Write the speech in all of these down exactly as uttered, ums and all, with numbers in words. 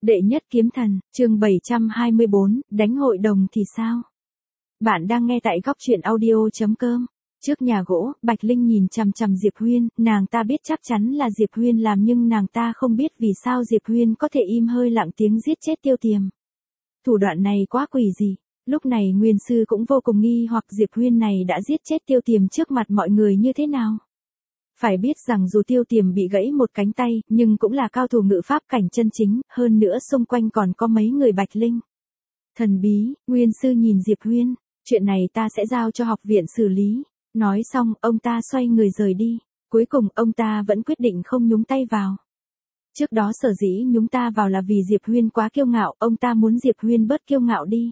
Đệ nhất kiếm thần, chương bảy trăm hai mươi bốn, đánh hội đồng thì sao? Bạn đang nghe tại góc truyện audio chấm com. Trước nhà gỗ, Bạch Linh nhìn chằm chằm Diệp Huyên, nàng ta biết chắc chắn là Diệp Huyên làm nhưng nàng ta không biết vì sao Diệp Huyên có thể im hơi lặng tiếng giết chết Tiêu Tiềm. Thủ đoạn này quá quỷ dị. Lúc này Nguyên Sư cũng vô cùng nghi hoặc Diệp Huyên này đã giết chết Tiêu Tiềm trước mặt mọi người như thế nào. Phải biết rằng dù Tiêu Tiềm bị gãy một cánh tay, nhưng cũng là cao thủ ngự pháp cảnh chân chính, hơn nữa xung quanh còn có mấy người Bạch Linh. Thần bí, Nguyên Sư nhìn Diệp Huyên, chuyện này ta sẽ giao cho học viện xử lý. Nói xong, ông ta xoay người rời đi. Cuối cùng, ông ta vẫn quyết định không nhúng tay vào. Trước đó sở dĩ nhúng ta vào là vì Diệp Huyên quá kiêu ngạo, ông ta muốn Diệp Huyên bớt kiêu ngạo đi.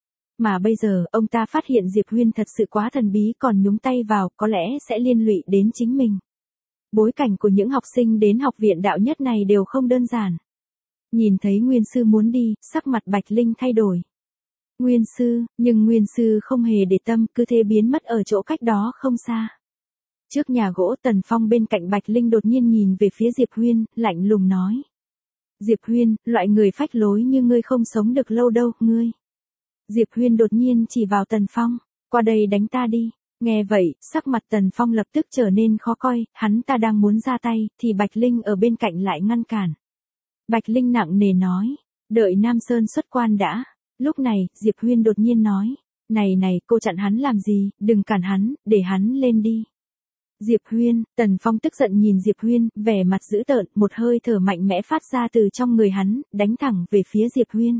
Mà bây giờ, ông ta phát hiện Diệp Huyên thật sự quá thần bí, còn nhúng tay vào, có lẽ sẽ liên lụy đến chính mình. Bối cảnh của những học sinh đến học viện đạo nhất này đều không đơn giản. Nhìn thấy Nguyên Sư muốn đi, sắc mặt Bạch Linh thay đổi. Nguyên Sư, nhưng Nguyên Sư không hề để tâm, cứ thế biến mất ở chỗ cách đó không xa. Trước nhà gỗ Tần Phong bên cạnh Bạch Linh đột nhiên nhìn về phía Diệp Huyên, lạnh lùng nói. Diệp Huyên, loại người phách lối như ngươi không sống được lâu đâu, ngươi. Diệp Huyên đột nhiên chỉ vào Tần Phong, qua đây đánh ta đi. Nghe vậy, sắc mặt Tần Phong lập tức trở nên khó coi, hắn ta đang muốn ra tay, thì Bạch Linh ở bên cạnh lại ngăn cản. Bạch Linh nặng nề nói, đợi Nam Sơn xuất quan đã. Lúc này, Diệp Huyên đột nhiên nói, này này, cô chặn hắn làm gì, đừng cản hắn, để hắn lên đi. Diệp Huyên, Tần Phong tức giận nhìn Diệp Huyên, vẻ mặt dữ tợn, một hơi thở mạnh mẽ phát ra từ trong người hắn, đánh thẳng về phía Diệp Huyên.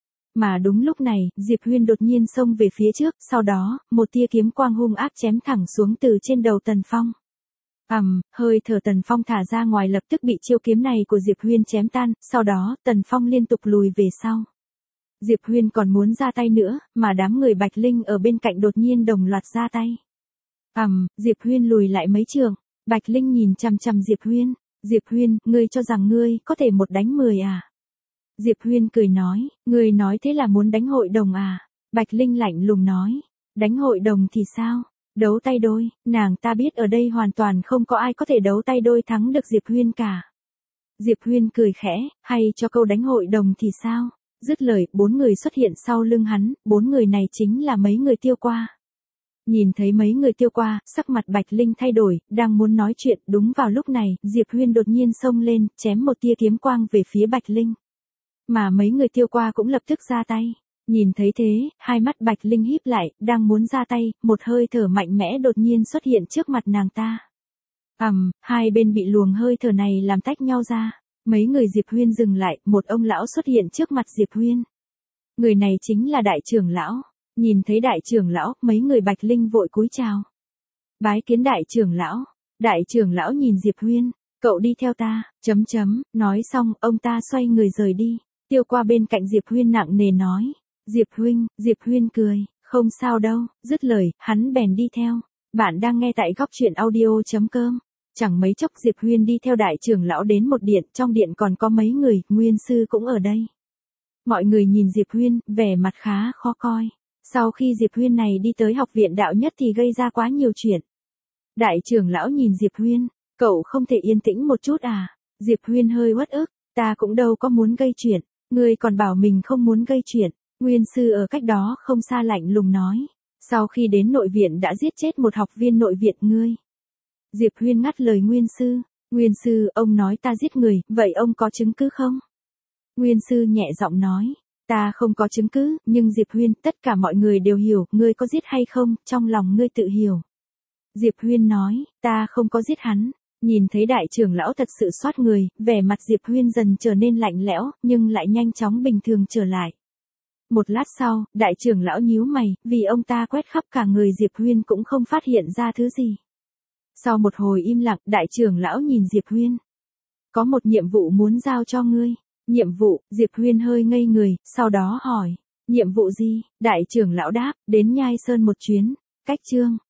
Mà đúng lúc này, Diệp Huyên đột nhiên xông về phía trước, sau đó, một tia kiếm quang hung ác chém thẳng xuống từ trên đầu Tần Phong. Ầm, um, hơi thở Tần Phong thả ra ngoài lập tức bị chiêu kiếm này của Diệp Huyên chém tan, sau đó, Tần Phong liên tục lùi về sau. Diệp Huyên còn muốn ra tay nữa, mà đám người Bạch Linh ở bên cạnh đột nhiên đồng loạt ra tay. Ầm, um, Diệp Huyên lùi lại mấy trường, Bạch Linh nhìn chằm chằm Diệp Huyên, Diệp Huyên, ngươi cho rằng ngươi có thể một đánh mười à? Diệp Huyên cười nói, ngươi nói thế là muốn đánh hội đồng à? Bạch Linh lạnh lùng nói, đánh hội đồng thì sao? Đấu tay đôi, nàng ta biết ở đây hoàn toàn không có ai có thể đấu tay đôi thắng được Diệp Huyên cả. Diệp Huyên cười khẽ, hay cho câu đánh hội đồng thì sao? Dứt lời, bốn người xuất hiện sau lưng hắn, bốn người này chính là mấy người Tiêu Qua. Nhìn thấy mấy người Tiêu Qua, sắc mặt Bạch Linh thay đổi, đang muốn nói chuyện, đúng vào lúc này, Diệp Huyên đột nhiên xông lên, chém một tia kiếm quang về phía Bạch Linh. Mà mấy người Tiêu Qua cũng lập tức ra tay. Nhìn thấy thế, hai mắt Bạch Linh híp lại, đang muốn ra tay, một hơi thở mạnh mẽ đột nhiên xuất hiện trước mặt nàng ta. Ầm, um, hai bên bị luồng hơi thở này làm tách nhau ra. Mấy người Diệp Huyên dừng lại, một ông lão xuất hiện trước mặt Diệp Huyên. Người này chính là đại trưởng lão. Nhìn thấy đại trưởng lão, mấy người Bạch Linh vội cúi chào. Bái kiến đại trưởng lão. Đại trưởng lão nhìn Diệp Huyên, cậu đi theo ta, chấm chấm, nói xong, ông ta xoay người rời đi. Tiêu Qua bên cạnh Diệp Huyên nặng nề nói. Diệp Huynh, Diệp Huyên cười, không sao đâu, dứt lời, hắn bèn đi theo. Bạn đang nghe tại góc truyện audio chấm com. Chẳng mấy chốc Diệp Huyên đi theo đại trưởng lão đến một điện, trong điện còn có mấy người, Nguyên Sư cũng ở đây. Mọi người nhìn Diệp Huyên, vẻ mặt khá khó coi. Sau khi Diệp Huyên này đi tới học viện đạo nhất thì gây ra quá nhiều chuyện. Đại trưởng lão nhìn Diệp Huyên, cậu không thể yên tĩnh một chút à? Diệp Huyên hơi uất ức, ta cũng đâu có muốn gây chuyện, ngươi còn bảo mình không muốn gây chuyện. Nguyên Sư ở cách đó không xa lạnh lùng nói, sau khi đến nội viện đã giết chết một học viên nội viện ngươi. Diệp Huyên ngắt lời Nguyên Sư, Nguyên Sư, ông nói ta giết người, vậy ông có chứng cứ không? Nguyên Sư nhẹ giọng nói, ta không có chứng cứ, nhưng Diệp Huyên, tất cả mọi người đều hiểu, ngươi có giết hay không, trong lòng ngươi tự hiểu. Diệp Huyên nói, ta không có giết hắn. Nhìn thấy đại trưởng lão thật sự xoát người, vẻ mặt Diệp Huyên dần trở nên lạnh lẽo, nhưng lại nhanh chóng bình thường trở lại. Một lát sau, đại trưởng lão nhíu mày, vì ông ta quét khắp cả người Diệp Huyên cũng không phát hiện ra thứ gì. Sau một hồi im lặng, đại trưởng lão nhìn Diệp Huyên. Có một nhiệm vụ muốn giao cho ngươi. Nhiệm vụ, Diệp Huyên hơi ngây người, sau đó hỏi. Nhiệm vụ gì? Đại trưởng lão đáp, đến Nhai Sơn một chuyến. Cách chương.